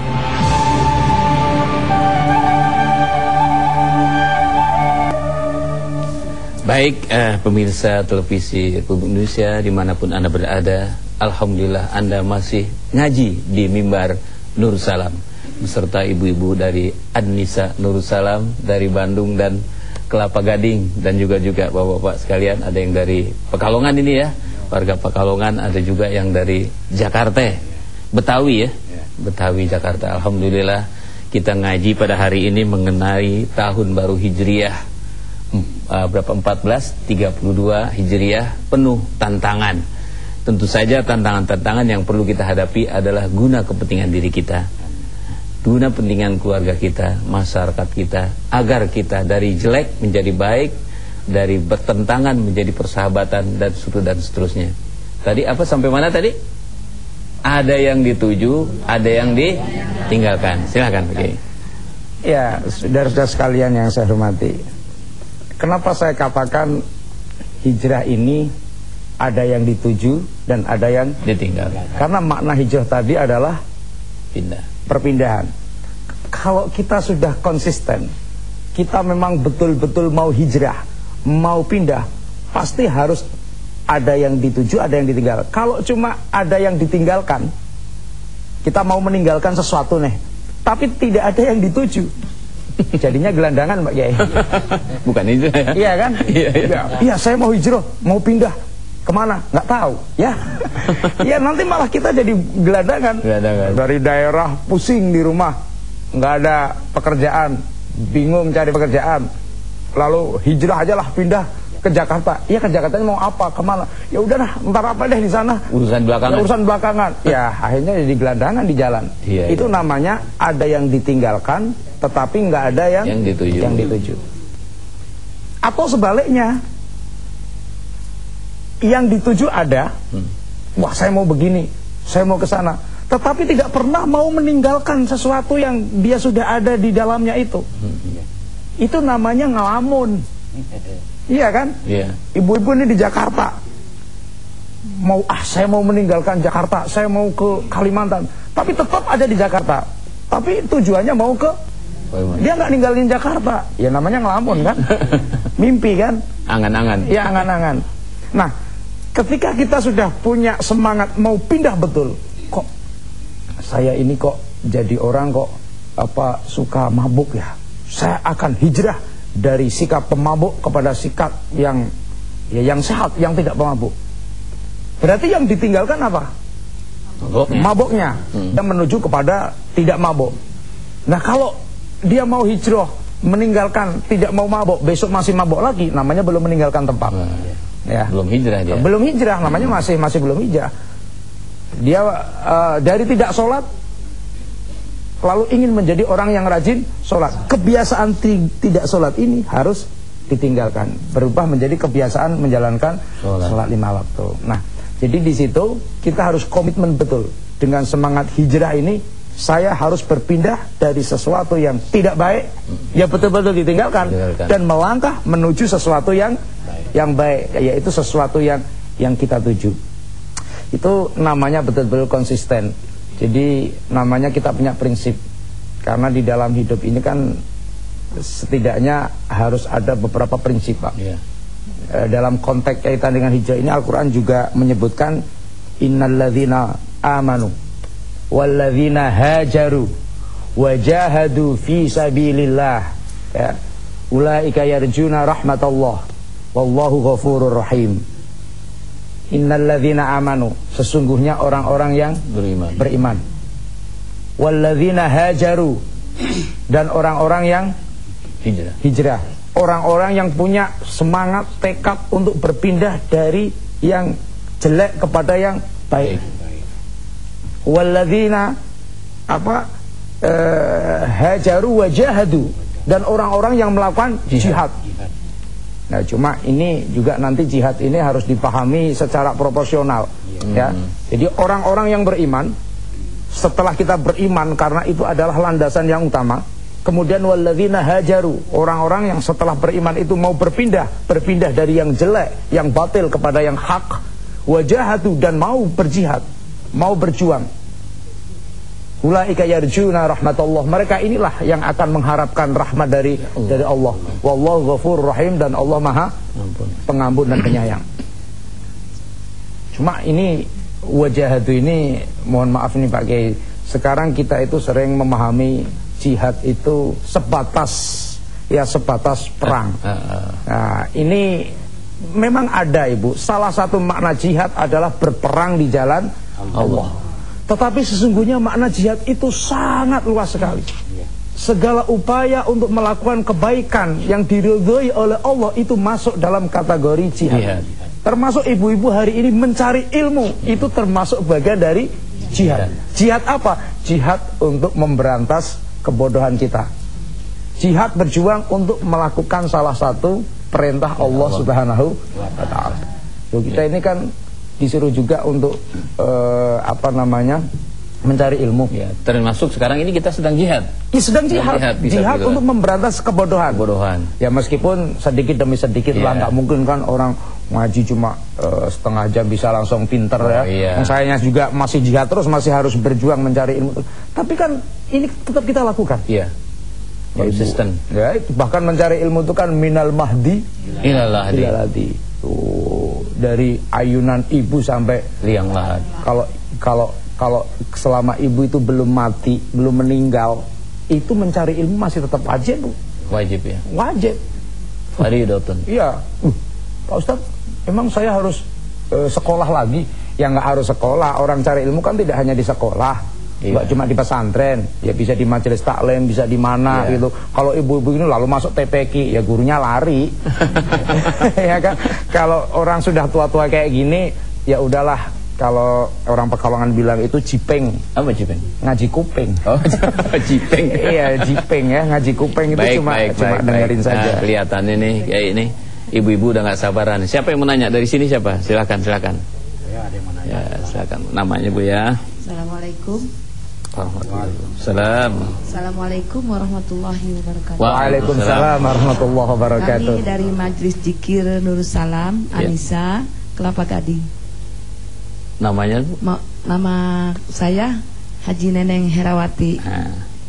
Baik, eh, pemirsa televisi Republik Indonesia dimanapun Anda berada, alhamdulillah Anda masih ngaji di mimbar Nur Salam beserta ibu-ibu dari An-Nisa Nur Salam dari Bandung dan Kelapa Gading, dan juga juga bapak-bapak sekalian, ada yang dari Pekalongan ini ya, warga Pekalongan, ada juga yang dari Jakarta, Betawi ya, Betawi Jakarta. Alhamdulillah kita ngaji pada hari ini mengenai tahun baru Hijriah. Uh, berapa empat belas tiga puluh dua Hijriah, penuh tantangan. Tentu saja tantangan-tantangan yang perlu kita hadapi adalah guna kepentingan diri kita, guna kepentingan keluarga kita, masyarakat kita, agar kita dari jelek menjadi baik, dari bertentangan menjadi persahabatan, dan seterusnya dan seterusnya. Tadi apa sampai mana tadi? Ada yang dituju, ada yang ditinggalkan. Silakan. Oke. Ya, saudara-saudara sekalian yang saya hormati, kenapa saya katakan hijrah ini ada yang dituju dan ada yang ditinggalkan? Karena makna hijrah tadi adalah pindah, perpindahan. Kalau kita sudah konsisten, kita memang betul-betul mau hijrah, mau pindah, pasti harus ada yang dituju, ada yang ditinggalkan. Kalau cuma ada yang ditinggalkan, kita mau meninggalkan sesuatu nih, tapi tidak ada yang dituju, jadinya gelandangan, Pak Kiai. Bukan hijrah ya? Iya kan? Iya, iya. Ya, saya mau hijrah, mau pindah kemana? Nggak tahu, ya. Ya nanti malah kita jadi gelandangan. Gelandangan. Dari daerah pusing di rumah, nggak ada pekerjaan, bingung cari pekerjaan, lalu hijrah aja lah, pindah ke Jakarta. Iya, ke Jakarta mau apa? Kemana? Ya udahlah, ntar apa deh di sana. Urusan belakangan. Ya, urusan belakangan. Ya akhirnya jadi gelandangan di jalan. Iya, Itu iya. namanya ada yang ditinggalkan, tetapi nggak ada yang yang dituju. Yang dituju. Atau sebaliknya, yang dituju ada, hmm. wah saya mau begini, saya mau ke sana, tetapi tidak pernah mau meninggalkan sesuatu yang dia sudah ada di dalamnya itu. Hmm. Itu namanya ngelamun. Iya kan? Iya. Ibu-ibu ini di Jakarta, mau ah saya mau meninggalkan Jakarta, saya mau ke Kalimantan, tapi tetap ada di Jakarta. Tapi tujuannya mau ke, dia nggak ninggalin Jakarta. Ya namanya ngelamun kan? Mimpi kan? Angan-angan. Ya angan-angan. Nah, ketika kita sudah punya semangat mau pindah betul, kok saya ini kok jadi orang kok apa suka mabuk ya? Saya akan hijrah dari sikap pemabuk kepada sikap yang ya yang sehat, yang tidak pemabuk. Berarti yang ditinggalkan apa? Mabuknya. Mabuknya. Hmm. Dan menuju kepada tidak mabuk. Nah, kalau dia mau hijrah, meninggalkan tidak mau mabuk, besok masih mabuk lagi, namanya belum meninggalkan tempat. Hmm. Ya. Belum hijrah dia. Belum hijrah, namanya masih masih belum hijrah. Dia uh, dari tidak sholat lalu ingin menjadi orang yang rajin sholat. Kebiasaan tidak sholat ini harus ditinggalkan, berubah menjadi kebiasaan menjalankan sholat, sholat lima waktu. Nah, jadi di situ kita harus komitmen betul dengan semangat hijrah ini. Saya harus berpindah dari sesuatu yang tidak baik, ya betul-betul ditinggalkan, ditinggalkan, dan melangkah menuju sesuatu yang baik. yang baik, yaitu sesuatu yang yang kita tuju. Itu namanya betul-betul konsisten. Jadi namanya kita punya prinsip. Karena di dalam hidup ini kan setidaknya harus ada beberapa prinsip, Pak. Yeah. E, dalam konteks kaitan dengan hijrah ini Al-Quran juga menyebutkan innalladzina amanu walladzina hajaru wajahadu fi sabilillah, ya, ulaika yarjuna rahmatallah wallahu ghafurur rahim. Innalladzina amanu, sesungguhnya orang-orang yang beriman, beriman. Walladzina hajaru, dan orang-orang yang hijrah. Hijrah. Orang-orang yang punya semangat, tekad untuk berpindah dari yang jelek kepada yang baik. Walladzina apa? Eh, hajaru wajahadu, dan orang-orang yang melakukan jihad. jihad. Nah, cuma ini juga nanti jihad ini harus dipahami secara proporsional. hmm. ya. Jadi orang-orang yang beriman, setelah kita beriman, karena itu adalah landasan yang utama. Kemudian walladzina hajaru, orang-orang yang setelah beriman itu mau berpindah, berpindah dari yang jelek, yang batil kepada yang hak, wajahatu, dan mau berjihad, mau berjuang. Ulaika yarjuna rahmatullah, mereka inilah yang akan mengharapkan rahmat dari Allah. dari Allah. Wallahu ghafurur rahim, dan Allah Maha Pengampun dan Penyayang. Cuma ini wajahatu ini, mohon maaf nih Pak Kiai, sekarang kita itu sering memahami jihad itu sebatas ya sebatas perang. Nah, ini memang ada Ibu. Salah satu makna jihad adalah berperang di jalan Allah. Tetapi sesungguhnya makna jihad itu sangat luas sekali. Segala upaya untuk melakukan kebaikan yang diridhoi oleh Allah itu masuk dalam kategori jihad. Termasuk ibu-ibu hari ini mencari ilmu, itu termasuk bagian dari jihad. Jihad apa? Jihad untuk memberantas kebodohan kita. Jihad berjuang untuk melakukan salah satu perintah Allah Subhanahu wa taala. Kita ini kan disuruh juga untuk uh, apa namanya? mencari ilmu. Ya, termasuk sekarang ini kita sedang jihad. Ya, sedang jihad. Jihad, jihad untuk memberantas kebodohan. Kebodohan. Ya meskipun sedikit demi sedikit yeah. lah, nggak mungkin kan orang ngaji cuma uh, setengah jam bisa langsung pinter oh, ya. Iya. Sayanya juga masih jihad terus, masih harus berjuang mencari ilmu. Tapi kan ini tetap kita lakukan. Iya. Konsisten. Ya, itu bahkan mencari ilmu itu kan minal mahdi ilal lahdi. Tuh, dari ayunan ibu sampai liang lahat. Kalau kalau kalau selama ibu itu belum mati, belum meninggal, itu mencari ilmu masih tetap wajib, Bu. Wajib ya. Wajib. Faridatun. Iya. Uh, Pak Ustadz, emang saya harus uh, sekolah lagi? Ya nggak harus sekolah. Orang cari ilmu kan tidak hanya di sekolah, iya. nggak cuma di pesantren. Ya bisa di majelis taklim, bisa di mana iya. gitu. Kalau ibu-ibu ini lalu masuk T P Q, ya gurunya lari. Ya kan. Kalau orang sudah tua-tua kayak gini, ya udahlah. Kalau orang Pekalongan bilang itu jipeng. Apa jipeng? Ngaji kuping. Oh, jipeng. Iya, jipeng ya, ngaji kuping itu baik, cuma baik, cuma baik, dengerin baik. saja. Nah, kelihatan ini kayak ini ibu-ibu udah nggak sabaran. Siapa yang menanya dari sini siapa? Silakan, silakan. Ya, ada yang menanya. Ya, silakan. Namanya Bu ya. Assalamualaikum. Waalaikumsalam. Assalamualaikum warahmatullahi wabarakatuh. Waalaikumsalam warahmatullahi wabarakatuh. Kami dari Majelis Zikir Nurussalam, Anissa, Kelapa Gading. Namanya Bu? Ma nama saya Haji Neneng Herawati. Nah.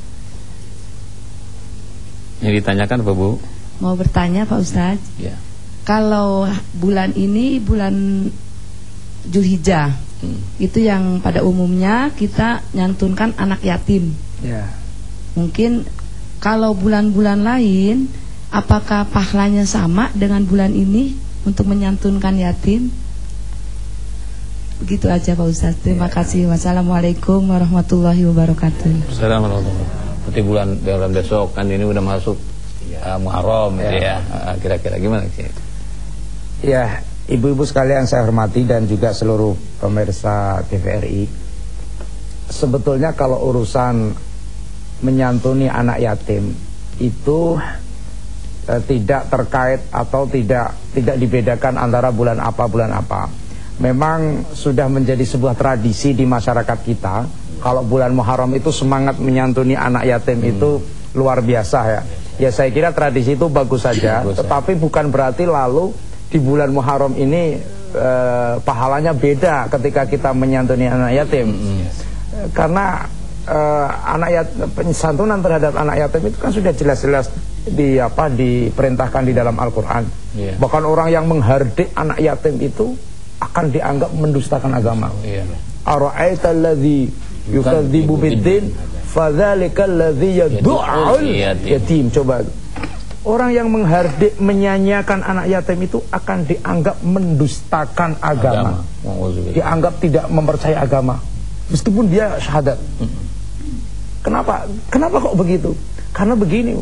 Yang ditanyakan apa Bu? Mau bertanya Pak Ustadz. Ya. Kalau bulan ini bulan Zulhijjah, hmm. itu yang pada umumnya kita nyantunkan anak yatim. Ya. Mungkin kalau bulan-bulan lain, apakah pahalanya sama dengan bulan ini untuk menyantunkan yatim? Begitu aja Pak Ustaz. Terima ya. kasih. Wassalamualaikum warahmatullahi wabarakatuh. Assalamualaikum. Berarti bulan bulan besok kan ini udah masuk ya, Muharram ya. ya. Kira-kira gimana sih? Ya, ibu-ibu sekalian saya hormati dan juga seluruh pemirsa T V R I. Sebetulnya kalau urusan menyantuni anak yatim itu eh, tidak terkait atau tidak tidak dibedakan antara bulan apa bulan apa. Memang sudah menjadi sebuah tradisi di masyarakat kita. Kalau bulan Muharram itu semangat menyantuni anak yatim hmm. itu luar biasa ya. Ya saya kira tradisi itu bagus saja, bagus, tetapi ya. bukan berarti lalu di bulan Muharram ini eh, pahalanya beda ketika kita menyantuni anak yatim. Hmm. Karena eh, anak yatim, santunan terhadap anak yatim itu kan sudah jelas-jelas di apa diperintahkan di dalam Al-Qur'an. Yeah. Bahkan orang yang menghardik anak yatim itu akan dianggap mendustakan agama. Ara'aita alladzi yukadzibu biddin fadzalikal ladzi yad'ul yatim. Coba, orang yang menghardik menyanyiakan anak yatim itu akan dianggap mendustakan agama, agama. Dianggap tidak mempercayai agama meskipun dia syahadat. Kenapa? Kenapa kok begitu? Karena begini,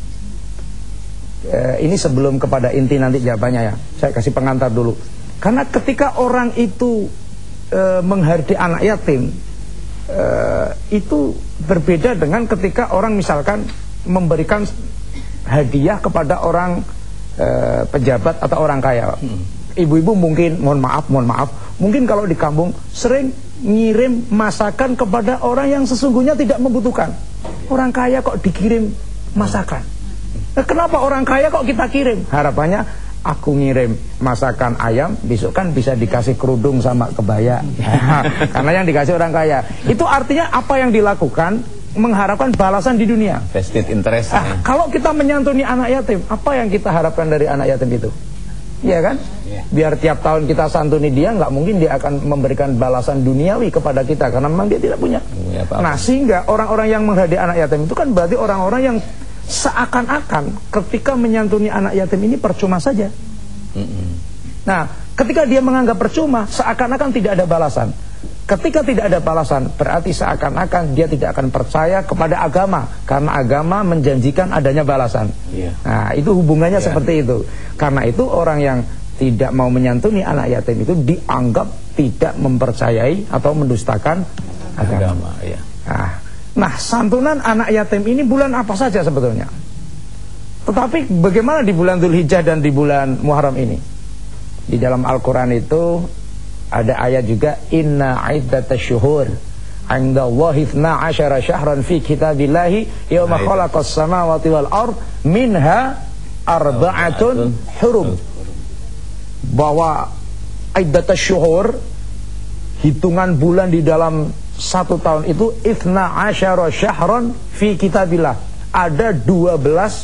eh, ini sebelum kepada inti nanti jawabannya ya, saya kasih pengantar dulu. Karena ketika orang itu e, menghardik anak yatim, e, itu berbeda dengan ketika orang misalkan memberikan hadiah kepada orang e, pejabat atau orang kaya. Hmm. ibu-ibu mungkin, mohon maaf, mohon maaf, mungkin kalau di kampung sering ngirim masakan kepada orang yang sesungguhnya tidak membutuhkan. Orang kaya kok dikirim masakan. Nah, kenapa orang kaya kok kita kirim? Harapannya aku ngirim masakan ayam, besok kan bisa dikasih kerudung sama kebaya. Karena yang dikasih orang kaya. Itu artinya apa yang dilakukan mengharapkan balasan di dunia. Vested interest. Nah, kalau kita menyantuni anak yatim, apa yang kita harapkan dari anak yatim itu? Iya kan? Biar tiap tahun kita santuni dia, nggak mungkin dia akan memberikan balasan duniawi kepada kita karena memang dia tidak punya. Ya, nah, sehingga orang-orang yang menghadiahi anak yatim itu kan berarti orang-orang yang seakan-akan ketika menyantuni anak yatim ini percuma saja. Mm-hmm. Nah, ketika dia menganggap percuma, seakan-akan tidak ada balasan. Ketika tidak ada balasan, berarti seakan-akan dia tidak akan percaya kepada agama, karena agama menjanjikan adanya balasan. Yeah. Nah, itu hubungannya yeah. seperti itu. Karena itu orang yang tidak mau menyantuni anak yatim itu dianggap tidak mempercayai atau mendustakan agama. agama yeah. Nah, nah, santunan anak yatim ini bulan apa saja sebetulnya? Tetapi bagaimana di bulan Dzulhijjah dan di bulan Muharram ini? Di dalam Al-Quran itu ada ayat juga, inna iddatasyuhur 'indallahi itsna asyara syahran fi kitabillahi yauma khalaqas samawati wal ard minha arba'atun hurum. Bahwa iddatasyuhur, hitungan bulan di dalam satu tahun itu, itsna asyara syahran fi kitabillah, ada dua belas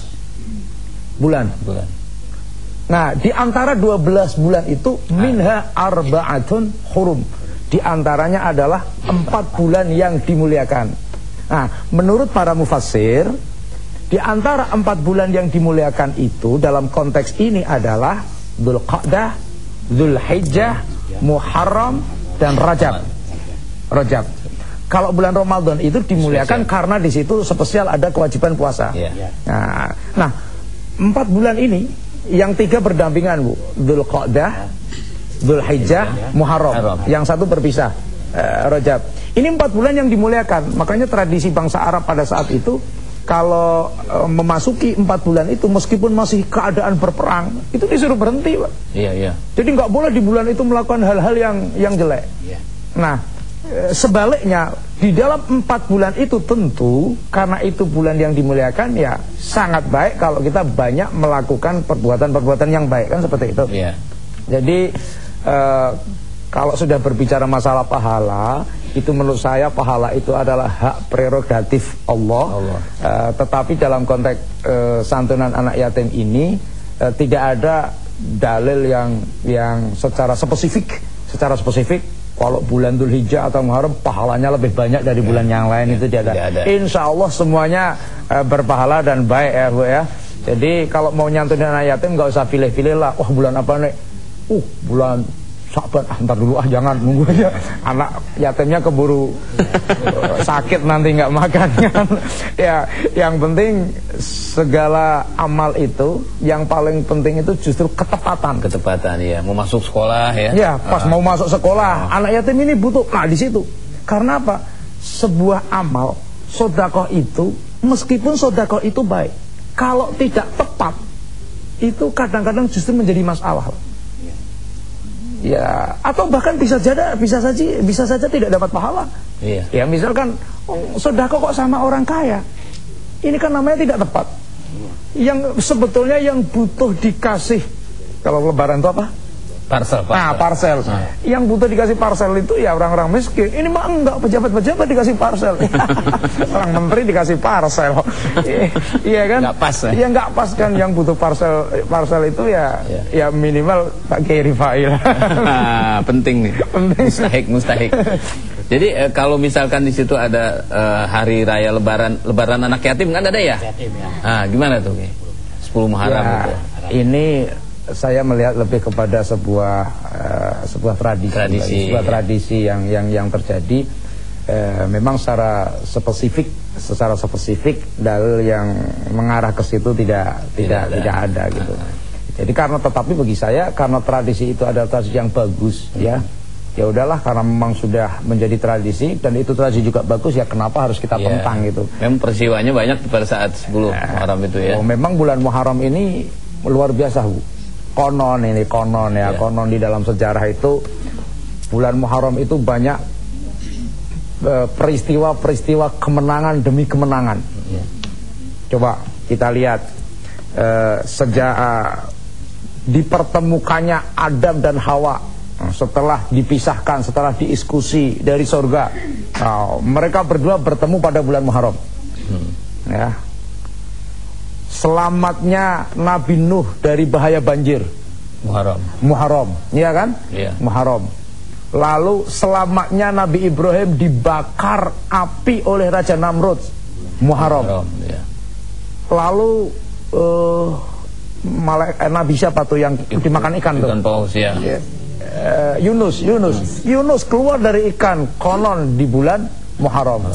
bulan. bulan. Nah, di antara dua belas bulan itu minha arba'atun hurum. Di antaranya adalah empat bulan yang dimuliakan. Nah, menurut para mufassir, di antara empat bulan yang dimuliakan itu dalam konteks ini adalah Dzulqa'dah, Dzulhijjah, Muharram dan Rajab. Rajab. Kalau bulan Ramadan itu dimuliakan spesial, karena di situ spesial ada kewajiban puasa. Yeah. Nah, nah, empat bulan ini yang tiga berdampingan, Bu. Dzulqa'dah, Dzulhijjah, Muharram. Yang satu berpisah, uh, Rajab. Ini empat bulan yang dimuliakan. Makanya tradisi bangsa Arab pada saat itu, kalau uh, memasuki empat bulan itu, meskipun masih keadaan berperang, itu disuruh berhenti, Pak. Iya, iya. Jadi nggak boleh di bulan itu melakukan hal-hal yang yang jelek. Iya. Nah, e, sebaliknya di dalam empat bulan itu tentu karena itu bulan yang dimuliakan, ya sangat baik kalau kita banyak melakukan perbuatan-perbuatan yang baik, kan seperti itu. Iya. Jadi e, kalau sudah berbicara masalah pahala, itu menurut saya pahala itu adalah hak prerogatif Allah, Allah. E, tetapi dalam konteks e, santunan anak yatim ini e, tidak ada dalil yang yang secara spesifik, secara spesifik kalau bulan Dzulhijjah atau Muharram pahalanya lebih banyak dari bulan ya, yang lain, ya, itu tidak ada. Insya Allah semuanya e, berpahala dan baik, ya Bu ya. Jadi kalau mau nyantunin anak yatim nggak usah pilih-pilih lah. Wah, bulan apa nih? Uh bulan Sya'ban, ah ntar dulu ah, jangan, nunggu aja. Anak yatimnya keburu sakit nanti nggak makan kan. Ya, yang penting segala amal itu yang paling penting itu justru ketepatan. Ketepatan, ya. Mau masuk sekolah, ya. Ya, pas uh. mau masuk sekolah, uh. anak yatim ini butuh. Nah, di situ. Karena apa? Sebuah amal sedekah itu, meskipun sedekah itu baik, kalau tidak tepat, itu kadang-kadang justru menjadi masalah. Ya, atau bahkan bisa saja bisa saja bisa saja tidak dapat pahala. Iya. Ya, misalkan oh, sedekah kok sama orang kaya. Ini kan namanya tidak tepat. Yang sebetulnya yang butuh dikasih, kalau lebaran itu apa? Parsel, parsel. Nah, parsel. Nah. Yang butuh dikasih parsel itu ya orang-orang miskin. Ini mah enggak, pejabat-pejabat dikasih parsel. Orang menteri dikasih parsel. Iya kan? Enggak pas. Ya? Ya enggak pas kan, yang butuh parsel parsel itu ya ya, ya minimal Pak Kiai Rifai lah. Nah, penting nih. Penting. Mustahik, mustahik. Jadi eh, kalau misalkan di situ ada eh, hari raya lebaran lebaran anak yatim kan ada ya? Yatim, ya. Ah, gimana tuh, sepuluh Muharram ya, itu? Ini saya melihat lebih kepada sebuah uh, sebuah tradisi, tradisi sebuah ya. tradisi yang yang yang terjadi. Uh, memang secara spesifik, secara spesifik dalil yang mengarah ke situ tidak tidak tidak, tidak ada gitu. Uh. Jadi karena tetapi bagi saya karena tradisi itu adalah tradisi yang bagus, uh. ya. Ya udahlah, karena memang sudah menjadi tradisi dan itu tradisi juga bagus, ya kenapa harus kita yeah. tentang gitu. Memang peristiwanya banyak pada saat sepuluh uh, Muharram itu, ya. Oh, memang bulan Muharram ini luar biasa, Bu. konon ini konon ya, Ya. konon di dalam sejarah itu bulan Muharram itu banyak eh, peristiwa-peristiwa kemenangan demi kemenangan. Ya. Coba kita lihat eh, sejak eh, dipertemukannya Adam dan Hawa, setelah dipisahkan, setelah diskusi dari surga, nah, mereka berdua bertemu pada bulan Muharram. Hmm. Ya. Selamatnya Nabi Nuh dari bahaya banjir, Muharram. Muharram, iya kan? Iya. Muharram. Lalu selamatnya Nabi Ibrahim dibakar api oleh Raja Namrud, Muharram. Muharram, ya. Lalu uh, Malaikat eh, Nabi siapa tuh yang dimakan ikan tuh? Ikan paus ya. Yeah. Uh, Yunus, Yunus, Yunus keluar dari ikan konon di bulan Muharram.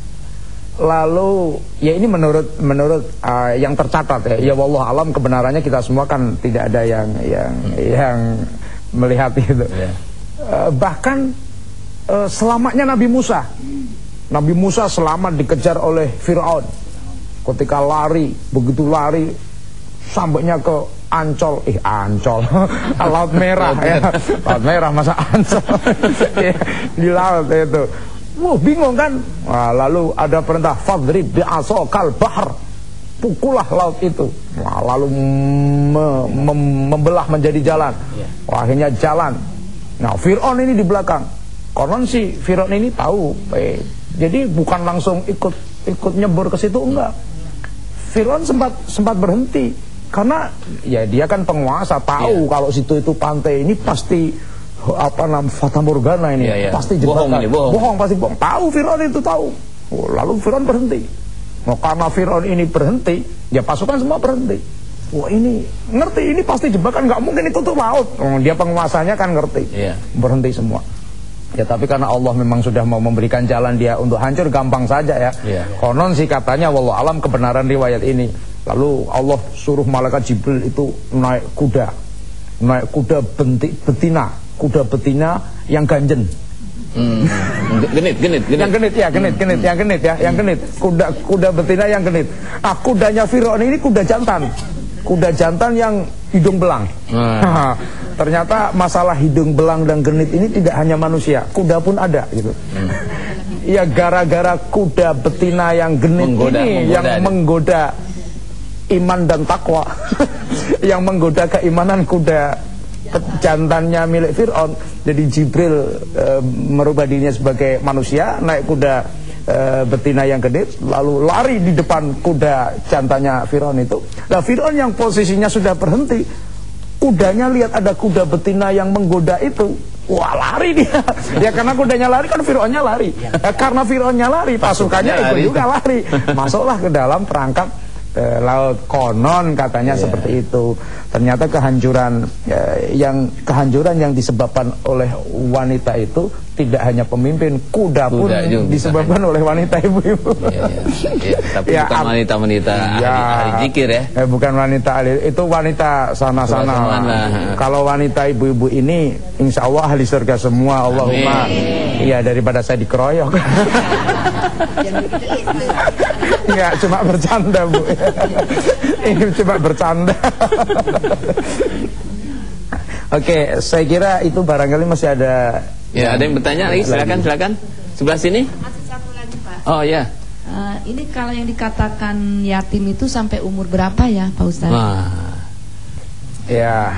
Lalu ya ini menurut menurut uh, yang tercatat ya. Ya wallah alam kebenarannya kita semua kan tidak ada yang yang yang melihat itu. Yeah. Uh, bahkan uh, selamatnya Nabi Musa. Nabi Musa selamat dikejar oleh Fir'aun. Ketika lari, begitu lari sampainya ke Ancol, eh Ancol, Laut Merah ya, Laut Merah masa Ancol, di laut itu, wah bingung kan, nah, lalu ada perintah fadrib bi'asokal bahar, pukullah laut itu, nah, lalu me mem membelah menjadi jalan, wah, akhirnya jalan, nah Fir'aun ini di belakang, konon si Fir'aun ini tahu, eh, jadi bukan langsung ikut ikut nyebur ke situ enggak, Fir'aun sempat sempat berhenti. Karena ya dia kan penguasa, tahu yeah. kalau situ itu pantai ini pasti apa namanya fata morgana ini, yeah, yeah. pasti jebakan, bohong, ini, bohong. bohong pasti bohong. Tahu Fir'aun itu tahu. Oh, lalu Fir'aun berhenti. Nah, karena Fir'aun ini berhenti, ya pasukan semua berhenti. Wah ini ngerti ini pasti jebakan, nggak mungkin itu tuh laut. Oh, dia penguasanya kan ngerti, yeah. berhenti semua. Ya tapi karena Allah memang sudah mau memberikan jalan dia untuk hancur, gampang saja ya. Yeah. Konon sih katanya wallahu alam kebenaran riwayat ini. Lalu Allah suruh malaikat Jibril itu naik kuda, naik kuda benti, betina, kuda betina yang ganjen. Hmm. Genit, genit, genit. Yang genit ya, genit, genit, yang genit ya, yang genit. Kuda, kuda betina yang genit. Ah, kudanya Fir'aun ini kuda jantan, kuda jantan yang hidung belang. Hmm. Ternyata masalah hidung belang dan genit ini tidak hanya manusia, kuda pun ada gitu. Hmm. Ya gara-gara kuda betina yang genit menggoda, ini menggoda yang ada. menggoda iman dan takwa, yang menggoda keimanan kuda jantannya milik Fir'aun. Jadi Jibril e, merubah dirinya sebagai manusia, naik kuda e, betina yang gede, lalu lari di depan kuda jantannya Fir'aun itu. Nah Fir'aun yang posisinya sudah berhenti, kudanya lihat ada kuda betina yang menggoda itu, wah lari dia. Ya karena kudanya lari kan Fir'aunnya lari. Ya, karena Fir'aunnya lari, pasukannya ikut juga lari. Masuklah ke dalam perangkap e, laut. Konon katanya yeah. seperti itu. Ternyata kehancuran e, yang kehancuran yang disebabkan oleh wanita itu tidak hanya pemimpin, kuda, kuda pun juga disebabkan oleh wanita ibu-ibu. Iya, iya. Ya, tapi ya, bukan wanita-wanita ya, ahli zikir ya. Eh, bukan wanita ahli, itu wanita sana-sana. Kalau wanita ibu-ibu ini insya Allah ahli surga semua. Allahumma. Iya, daripada saya dikeroyok. Enggak, cuma bercanda Bu. Ini cuma bercanda. Oke, saya kira itu barangkali masih ada. Ya, ada yang bertanya lagi, silakan, silakan. Sebelah sini. Masih satu lagi, Pak. Oh ya. Uh, ini kalau yang dikatakan yatim itu sampai umur berapa ya, Pak Ustadz? Wah. Ya.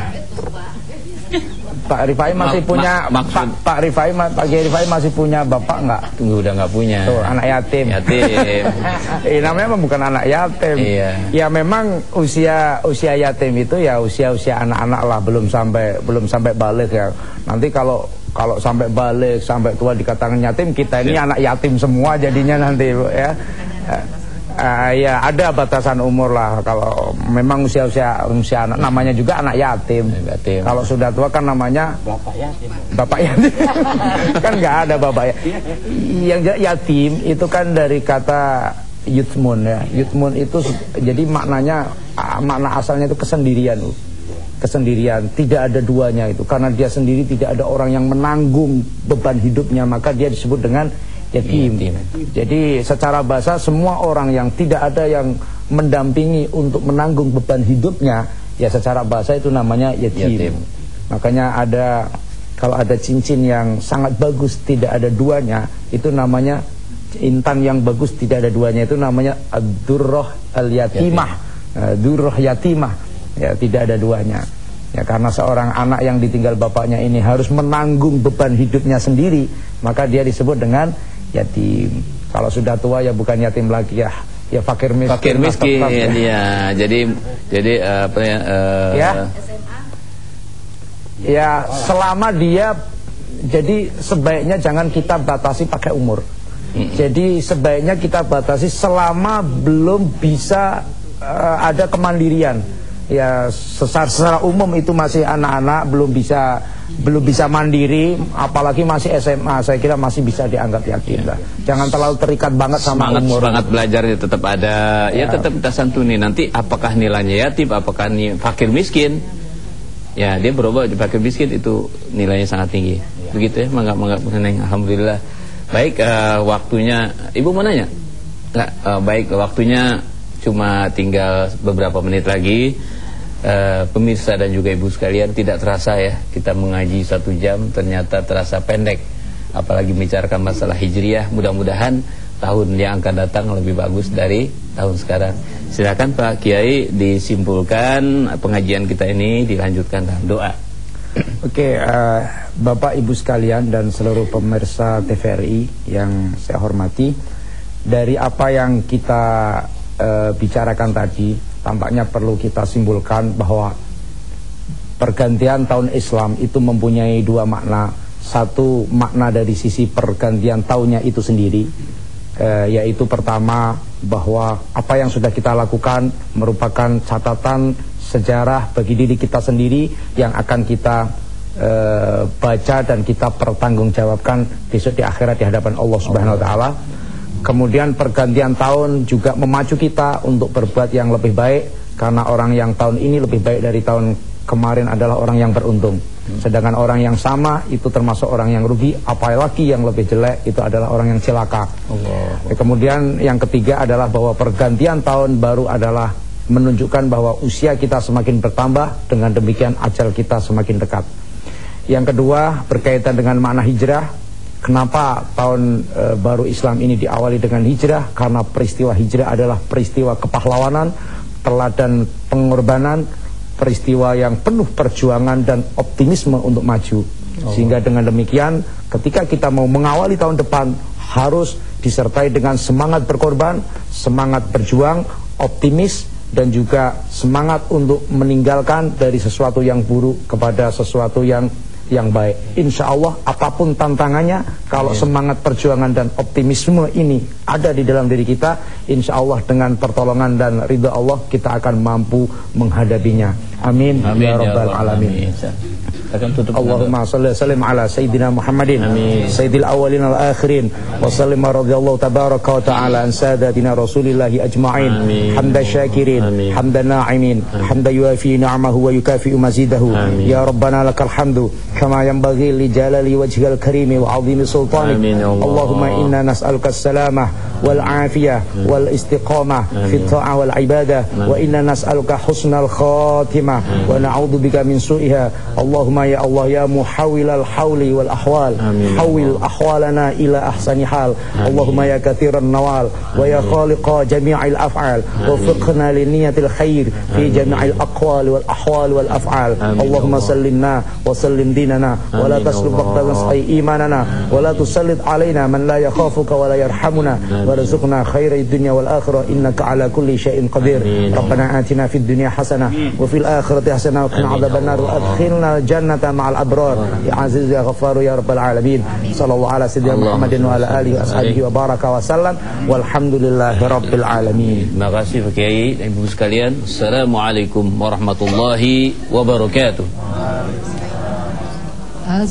Pak Rifai masih Ma punya ma Pak Pak Rifai Pak Kiai Rifai masih punya bapak enggak? Tunggu, udah enggak punya. Tuh, anak yatim. Yatim. Eh namanya memang bukan anak yatim. Iya. Ya memang usia usia yatim itu ya usia-usia anak-anak lah, belum sampai belum sampai balik ya. Nanti kalau kalau sampai balik, sampai tua dikatakan yatim, kita ini ya. anak yatim semua jadinya nanti ya. Uh, ya ada batasan umur lah. Kalau memang usia-usia usia anak, namanya juga anak yatim. yatim. Kalau sudah tua kan namanya bapak yatim. Bapak yatim. Kan nggak ada bapak yatim. Yang yatim itu kan dari kata yutmun ya. Yutmun itu jadi maknanya, makna asalnya itu kesendirian. Kesendirian, tidak ada duanya itu. Karena dia sendiri, tidak ada orang yang menanggung beban hidupnya, maka dia disebut dengan yatim. yatim. Jadi secara bahasa semua orang yang tidak ada yang mendampingi untuk menanggung beban hidupnya, ya secara bahasa itu namanya yatim. yatim. Makanya ada, kalau ada cincin yang sangat bagus tidak ada duanya, itu namanya intan yang bagus tidak ada duanya, itu namanya ad-durrah al-yatimah. uh, Durrah yatimah, ya tidak ada duanya. Ya karena seorang anak yang ditinggal bapaknya ini harus menanggung beban hidupnya sendiri, maka dia disebut dengan yatim. Kalau sudah tua ya bukan yatim lagi, ya ya fakir miskin. Fakir miskin ya. ya. Jadi jadi uh, apa ya? Uh, ya. Ya selama dia, jadi sebaiknya jangan kita batasi pakai umur. Mm-hmm. Jadi sebaiknya kita batasi selama belum bisa uh, ada kemandirian. Ya secara, secara umum itu masih anak-anak, belum bisa belum bisa mandiri, apalagi masih S M A, saya kira masih bisa dianggap yatim lah. Jangan terlalu terikat banget sama semangat, umur. Semangat belajarnya tetap ada, ya, ya tetap kita santuni. Nanti apakah nilainya yatim, apakah nih fakir miskin, ya dia berubah jadi fakir miskin, itu nilainya sangat tinggi. Ya. Begitu ya, mangga mangga meneng. Alhamdulillah. Baik, uh, waktunya, Ibu mau nanya? Nggak, uh, baik, waktunya cuma tinggal beberapa menit lagi. Uh, pemirsa dan juga ibu sekalian, tidak terasa ya kita mengaji satu jam, ternyata terasa pendek. Apalagi membicarakan masalah hijriah. Mudah-mudahan tahun yang akan datang lebih bagus dari tahun sekarang. Silakan Pak Kiai disimpulkan pengajian kita ini, dilanjutkan dalam doa. Oke, uh, Bapak Ibu sekalian dan seluruh pemirsa T V R I yang saya hormati, dari apa yang kita uh, bicarakan tadi, tampaknya perlu kita simpulkan bahwa pergantian tahun Islam itu mempunyai dua makna. Satu makna dari sisi pergantian tahunnya itu sendiri, eh, yaitu pertama bahwa apa yang sudah kita lakukan merupakan catatan sejarah bagi diri kita sendiri yang akan kita eh, baca dan kita pertanggungjawabkan besok di akhirat di hadapan Allah Subhanahu Wa Taala. Kemudian pergantian tahun juga memacu kita untuk berbuat yang lebih baik, karena orang yang tahun ini lebih baik dari tahun kemarin adalah orang yang beruntung. Sedangkan orang yang sama itu termasuk orang yang rugi, apalagi yang lebih jelek itu adalah orang yang celaka. Allah. Kemudian yang ketiga adalah bahwa pergantian tahun baru adalah menunjukkan bahwa usia kita semakin bertambah, dengan demikian ajal kita semakin dekat. Yang kedua berkaitan dengan makna hijrah. Kenapa tahun e, baru Islam ini diawali dengan hijrah? Karena peristiwa hijrah adalah peristiwa kepahlawanan, teladan pengorbanan, peristiwa yang penuh perjuangan dan optimisme untuk maju. Oh. Sehingga dengan demikian ketika kita mau mengawali tahun depan harus disertai dengan semangat berkorban, semangat berjuang, optimis, dan juga semangat untuk meninggalkan dari sesuatu yang buruk kepada sesuatu yang yang baik. Insya Allah apapun tantangannya, kalau yeah. semangat perjuangan dan optimisme ini ada di dalam diri kita, insya Allah dengan pertolongan dan ridha Allah kita akan mampu menghadapinya. Amin, amin ya rabbal alamin. Allahumma salli sallim ala sayyidina Muhammadin sayyidil awwalin wal akhirin wa sallim radhiyallahu tabaraka wa ta'ala an sadatina rasulillahi ajma'in hamdan syakirin hamdan na'imin hamdan yuafi ni'amahu wa yukafi'u mazidahu. Ya rabbana lakal hamdu kama yanbaghi li jalali wajhikal karimi wa 'azimi sultanik. Allahumma inna nas'aluka as-salamah wal afiyah wal istiqamah fi ta'ah wal ibadah, wa inna nas'aluka husnal khatimah wa na'udzubika min su'iha. Allahumma ya Allah ya muhawwilal hauli wal ahwal, hawil ahwalana ila ahsani hal. Allahumma ya kathiran nawal wa ya khaliqa jami'il af'al, wafiqna li niyatil khair fi jami'il aqwal wal ahwal wal af'al. Allahumma sallimna wa sallim dinana wa la taslub waqtan sai imanana wa la tusallit alaina man la yakhafuka wa la yarhamuna warzuqna khairid dunya wal akhirah innaka ala kulli syai'in qadir. Rabbana atina fid dunya hasanah wa fil akhirati hasanah wa qina adzabannar wa adkhilna jannata ma'al abrar ya aziz ya ghaffar ya rabbal alamin. Sallallahu ala sayyidina Muhammadin wa ala alihi wa ashabihi wa baraka wa sallam walhamdulillahi rabbil alamin. Terima kasih Pak Kiai dan Ibu sekalian. Assalamualaikum warahmatullahi wabarakatuh.